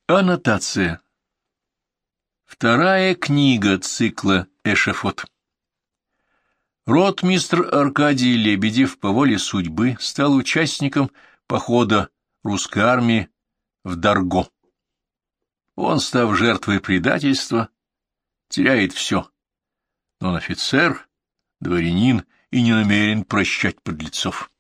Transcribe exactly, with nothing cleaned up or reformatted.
Аннотация. Вторая книга цикла «Эшафот». Ротмистр Аркадий Лебедев по воле судьбы стал участником похода русской армии в Дарго. Он, став жертвой предательства, теряет все, но он офицер, дворянин и не намерен прощать подлецов.